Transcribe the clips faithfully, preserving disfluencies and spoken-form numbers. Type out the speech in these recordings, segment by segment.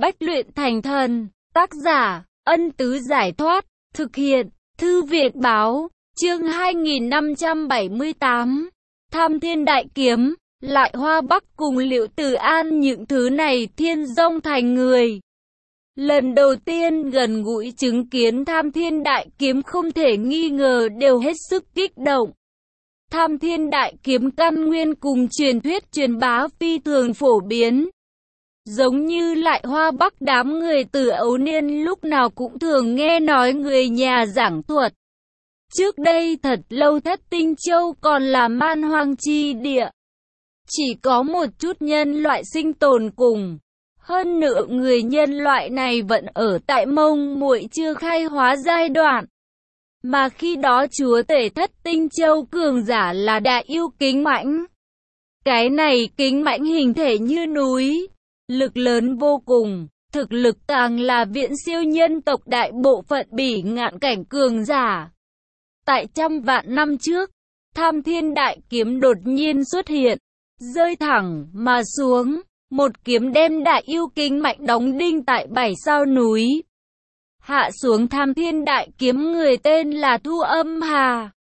bách luyện thành thần. Tác giả, Ân Tứ Giải Thoát. Thực hiện, Thư Viện Báo. Chương hai nghìn năm trăm bảy mươi tám. Tham Thiên Đại Kiếm. Lại Hoa Bắc cùng Liệu Tử An những thứ này thiên dông thành người. Lần đầu tiên gần gũi chứng kiến Tham Thiên Đại Kiếm không thể nghi ngờ đều hết sức kích động. Tham Thiên Đại Kiếm căn nguyên cùng truyền thuyết truyền bá phi thường phổ biến. Giống như Lại Hoa Bắc đám người từ ấu niên lúc nào cũng thường nghe nói người nhà giảng thuật. Trước đây thật lâu Thất Tinh Châu còn là man hoang chi địa. Chỉ có một chút nhân loại sinh tồn cùng. Hơn nữa người nhân loại này vẫn ở tại Mông Muội chưa khai hóa giai đoạn. Mà khi đó chúa tể Thất Tinh Châu cường giả là Đại Yêu Kính Mãnh. Cái này Kính Mãnh hình thể như núi, lực lớn vô cùng, thực lực càng là viễn siêu nhân tộc đại bộ phận bỉ ngạn cảnh cường giả. Tại trăm vạn năm trước, Tham Thiên Đại Kiếm đột nhiên xuất hiện, rơi thẳng mà xuống, một kiếm đem Đại Yêu Kính Mãnh đóng đinh tại bảy sao núi. Hạ xuống Tham Thiên Đại Kiếm người tên là Thu Âm Hà.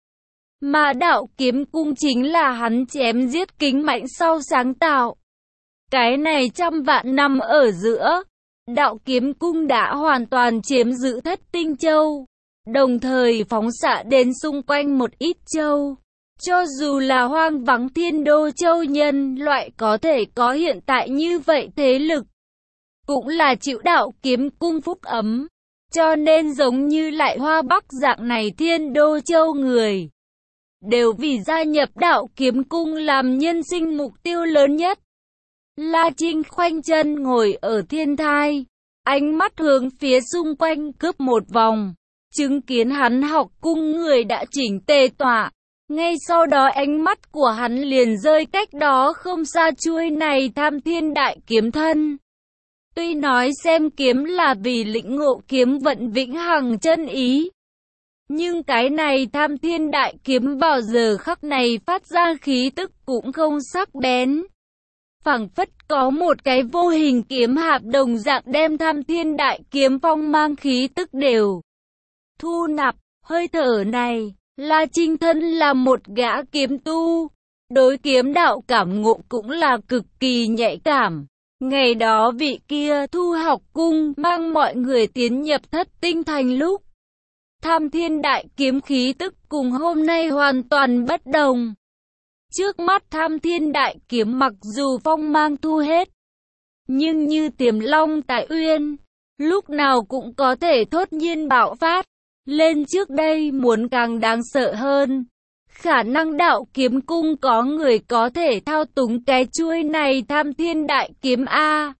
Mà đạo kiếm cung chính là hắn chém giết Kính Mãnh sau sáng tạo. Cái này trăm vạn năm ở giữa, đạo kiếm cung đã hoàn toàn chiếm giữ Thất Tinh Châu, đồng thời phóng xạ đến xung quanh một ít châu. Cho dù là hoang vắng Thiên Đô Châu nhân loại có thể có hiện tại như vậy thế lực, cũng là chịu đạo kiếm cung phúc ấm. Cho nên giống như Lại Hoa Bắc dạng này Thiên Đô Châu người, đều vì gia nhập đạo kiếm cung làm nhân sinh mục tiêu lớn nhất. La Trinh khoanh chân ngồi ở thiên thai, ánh mắt hướng phía xung quanh cướp một vòng, chứng kiến hắn học cung người đã chỉnh tề tọa. Ngay sau đó ánh mắt của hắn liền rơi cách đó không xa chuôi này Tham Thiên Đại Kiếm thân. Tuy nói xem kiếm là vì lĩnh ngộ kiếm vận vĩnh hằng chân ý, nhưng cái này Tham Thiên Đại Kiếm vào giờ khắc này phát ra khí tức cũng không sắc bén. Phảng phất có một cái vô hình kiếm hạp đồng dạng đem Tham Thiên Đại Kiếm phong mang khí tức đều thu nạp. Hơi thở này, La Trinh thân là một gã kiếm tu, đối kiếm đạo cảm ngộ cũng là cực kỳ nhạy cảm. Ngày đó vị kia Thu học cung mang mọi người tiến nhập Thất Tinh Thành lúc, Tham Thiên Đại Kiếm khí tức cùng hôm nay hoàn toàn bất đồng. Trước mắt Tham Thiên Đại Kiếm mặc dù phong mang thu hết, nhưng như tiềm long tại uyên, lúc nào cũng có thể thốt nhiên bạo phát lên, trước đây muốn càng đáng sợ hơn. Khả năng đạo kiếm cung có người có thể thao túng cái chuôi này Tham Thiên Đại Kiếm A.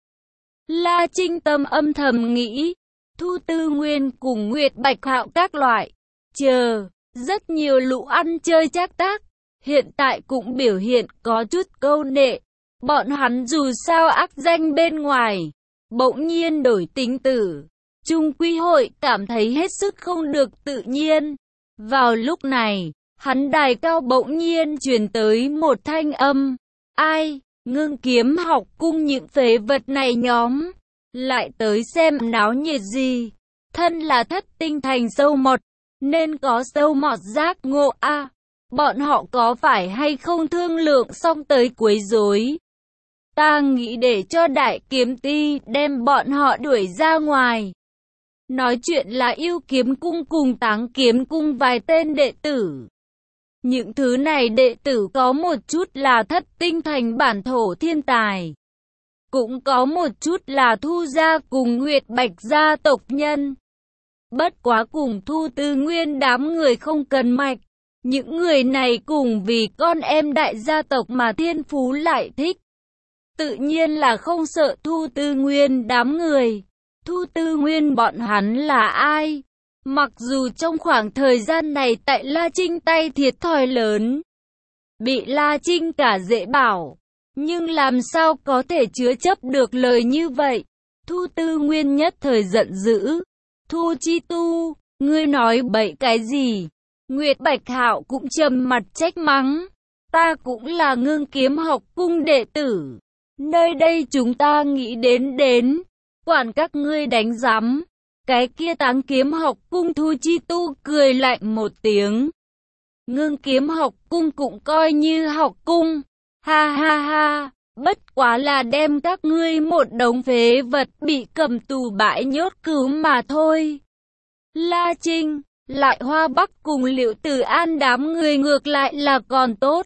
La Trinh tâm âm thầm nghĩ, Thu Tư Nguyên cùng Nguyệt Bạch Hạo các loại, chờ, rất nhiều lũ ăn chơi trác tác, hiện tại cũng biểu hiện có chút câu nệ. Bọn hắn dù sao ác danh bên ngoài, bỗng nhiên đổi tính tử, Trung Quy Hội cảm thấy hết sức không được tự nhiên. Vào lúc này, hắn đài cao bỗng nhiên truyền tới một thanh âm. Ai, Ngưng Kiếm học cung những phế vật này nhóm, lại tới xem náo nhiệt gì? Thân là Thất Tinh Thành sâu mọt, nên có sâu mọt giác ngộ a. À, bọn họ có phải hay không thương lượng xong tới quấy rối? Ta nghĩ để cho Đại Kiếm Ti đem bọn họ đuổi ra ngoài. Nói chuyện là Yêu Kiếm Cung cùng Táng Kiếm Cung vài tên đệ tử. Những thứ này đệ tử có một chút là Thất Tinh Thành bản thổ thiên tài, cũng có một chút là Thu gia cùng Nguyệt Bạch gia tộc nhân. Bất quá cùng Thu Tư Nguyên đám người không cần mạch. Những người này cùng vì con em đại gia tộc mà thiên phú lại thích, tự nhiên là không sợ Thu Tư Nguyên đám người. Thu Tư Nguyên bọn hắn là ai? Mặc dù trong khoảng thời gian này tại La Trinh tay thiệt thòi lớn, bị La Trinh cả dễ bảo, nhưng làm sao có thể chứa chấp được lời như vậy? Thu Tư Nguyên nhất thời giận dữ. Thu Chi Tu, ngươi nói bậy cái gì? Nguyệt Bạch Hạo cũng trầm mặt trách mắng. Ta cũng là Ngưng Kiếm học cung đệ tử. Nơi đây chúng ta nghĩ đến đến quản các ngươi đánh giám. Cái kia Táng Kiếm học cung Thu Chi Tu cười lạnh một tiếng. Ngưng Kiếm học cung cũng coi như học cung. Ha ha ha, bất quá là đem các ngươi một đống phế vật bị cầm tù bãi nhốt cứu mà thôi. La Trinh, Lại Hoa Bắc cùng Liệu Tử An đám người ngược lại là còn tốt.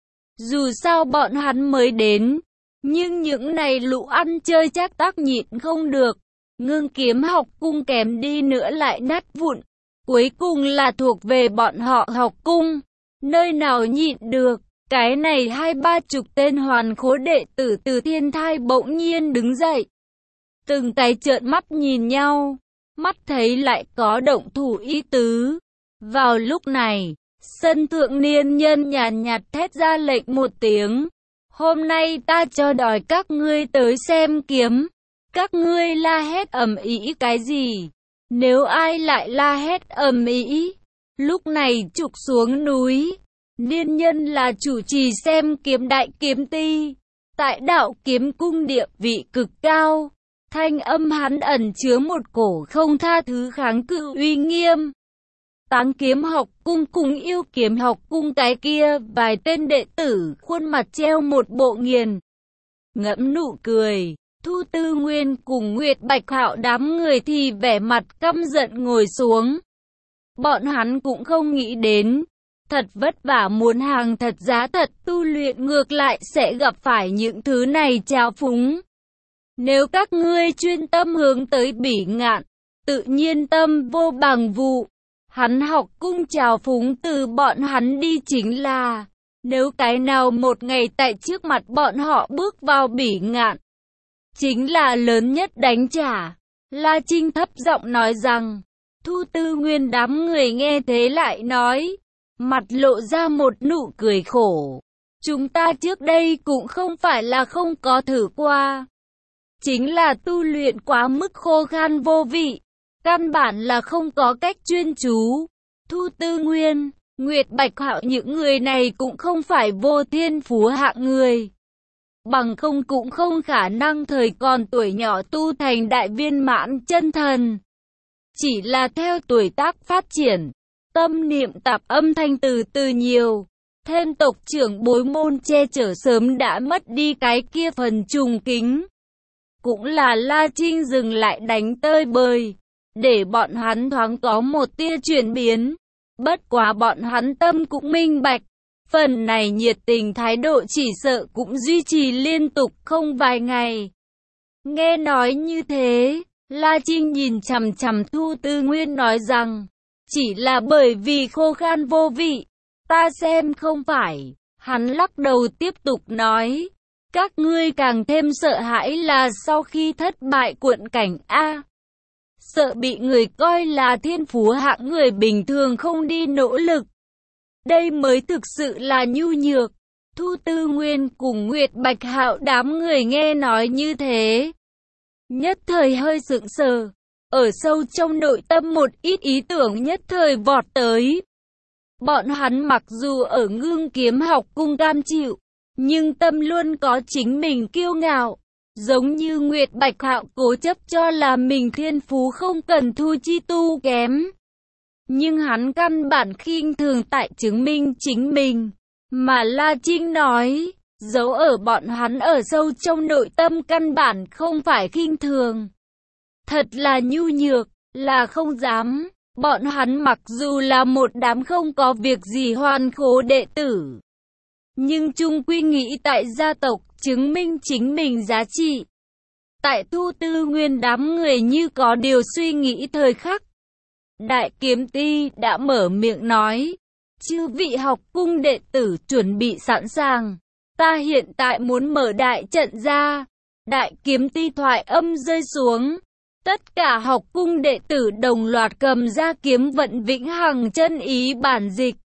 Dù sao bọn hắn mới đến, nhưng những này lũ ăn chơi chắc tác nhịn không được. Ngưng Kiếm học cung kém đi nữa lại nát vụn. Cuối cùng là thuộc về bọn họ học cung. Nơi nào nhịn được, cái này hai ba chục tên hoàn khố đệ tử từ thiên thai bỗng nhiên đứng dậy. Từng cái trợn mắt nhìn nhau, mắt thấy lại có động thủ ý tứ. Vào lúc này, sân thượng niên nhân nhàn nhạt thét ra lệnh một tiếng. Hôm nay ta cho đòi các ngươi tới xem kiếm. Các ngươi la hét ầm ĩ cái gì? Nếu ai lại la hét ầm ĩ, lúc này trục xuống núi. Niên nhân là chủ trì xem kiếm đại kiếm ti. Tại đạo kiếm cung địa vị cực cao. Thanh âm hắn ẩn chứa một cổ không tha thứ kháng cự uy nghiêm. Táng Kiếm học cung cùng Yêu Kiếm học cung cái kia vài tên đệ tử khuôn mặt treo một bộ nghiền ngẫm nụ cười. Thu Tư Nguyên cùng Nguyệt Bạch Hạo đám người thì vẻ mặt căm giận ngồi xuống. Bọn hắn cũng không nghĩ đến, thật vất vả muốn hàng thật giá thật tu luyện ngược lại sẽ gặp phải những thứ này trào phúng. Nếu các ngươi chuyên tâm hướng tới Bỉ Ngạn, tự nhiên tâm vô bằng vụ. Hắn học cung trào phúng từ bọn hắn đi chính là, nếu cái nào một ngày tại trước mặt bọn họ bước vào Bỉ Ngạn, chính là lớn nhất đánh trả. La Trinh thấp giọng nói rằng, Thu Tư Nguyên đám người nghe thế lại nói, mặt lộ ra một nụ cười khổ. Chúng ta trước đây cũng không phải là không có thử qua. Chính là tu luyện quá mức khô khan vô vị. Căn bản là không có cách chuyên chú. Thu Tư Nguyên, Nguyệt Bạch Hạo những người này cũng không phải vô thiên phú hạng người. Bằng không cũng không khả năng thời còn tuổi nhỏ tu thành đại viên mãn chân thần. Chỉ là theo tuổi tác phát triển, tâm niệm tạp âm thanh từ từ nhiều. Thêm tộc trưởng bối môn che chở sớm đã mất đi cái kia phần trùng kính. Cũng là La Trinh dừng lại đánh tơi bời, để bọn hắn thoáng có một tia chuyển biến. Bất quá bọn hắn tâm cũng minh bạch, phần này nhiệt tình thái độ chỉ sợ cũng duy trì liên tục không vài ngày. Nghe nói như thế, La Trinh nhìn chằm chằm Thu Tư Nguyên nói rằng, chỉ là bởi vì khô khan vô vị, ta xem không phải. Hắn lắc đầu tiếp tục nói, các ngươi càng thêm sợ hãi là sau khi thất bại cuộn cảnh A. Sợ bị người coi là thiên phú hạng người bình thường không đi nỗ lực. Đây mới thực sự là nhu nhược. Thu Tư Nguyên cùng Nguyệt Bạch Hạo đám người nghe nói như thế, nhất thời hơi sững sờ. Ở sâu trong nội tâm một ít ý tưởng nhất thời vọt tới. Bọn hắn mặc dù ở Ngưng Kiếm học cung cam chịu, nhưng tâm luôn có chính mình kiêu ngạo. Giống như Nguyệt Bạch Hạo cố chấp cho là mình thiên phú không cần Thu Chi Tu kém. Nhưng hắn căn bản khinh thường tại chứng minh chính mình. Mà La Trinh nói, giấu ở bọn hắn ở sâu trong nội tâm căn bản không phải khinh thường. Thật là nhu nhược, là không dám. Bọn hắn mặc dù là một đám không có việc gì hoàn khố đệ tử, nhưng chung quy nghĩ tại gia tộc chứng minh chính mình giá trị. Tại Thu Tư Nguyên đám người như có điều suy nghĩ thời khắc, Đại Kiếm Ti đã mở miệng nói, chư vị học cung đệ tử chuẩn bị sẵn sàng, ta hiện tại muốn mở đại trận ra. Đại Kiếm Ti thoại âm rơi xuống, tất cả học cung đệ tử đồng loạt cầm ra kiếm vận vĩnh hằng chân ý bản dịch.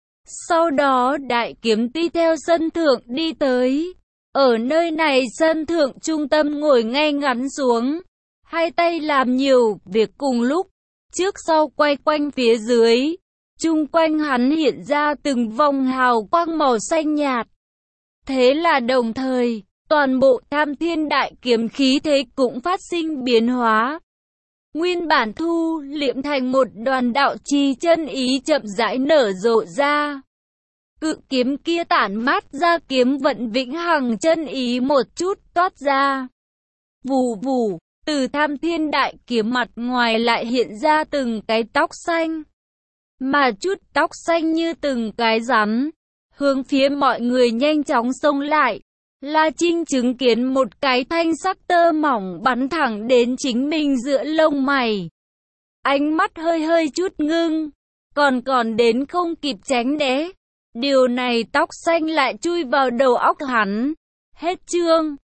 Sau đó Đại Kiếm Ti theo sân thượng đi tới. Ở nơi này sân thượng trung tâm ngồi ngay ngắn xuống, hai tay làm nhiều việc cùng lúc, trước sau quay quanh phía dưới. Chung quanh hắn hiện ra từng vòng hào quang màu xanh nhạt. Thế là đồng thời, Toàn bộ Tham Thiên Đại Kiếm khí thế cũng phát sinh biến hóa. Nguyên bản thu liệm thành một đoàn đạo trì chân ý chậm rãi nở rộ ra. Cự kiếm kia tản mát ra kiếm vận vĩnh hằng chân ý một chút toát ra. Vù vù, từ Tham Thiên Đại Kiếm mặt ngoài lại hiện ra từng cái tóc xanh. Mà chút tóc xanh như từng cái rắn, hướng phía mọi người nhanh chóng xông lại. La Trinh chứng kiến một cái thanh sắc tơ mỏng bắn thẳng đến chính mình giữa lông mày. Ánh mắt hơi hơi chút ngưng, còn còn đến không kịp tránh né. Điều này tóc xanh lại chui vào đầu óc hắn. Hết chương.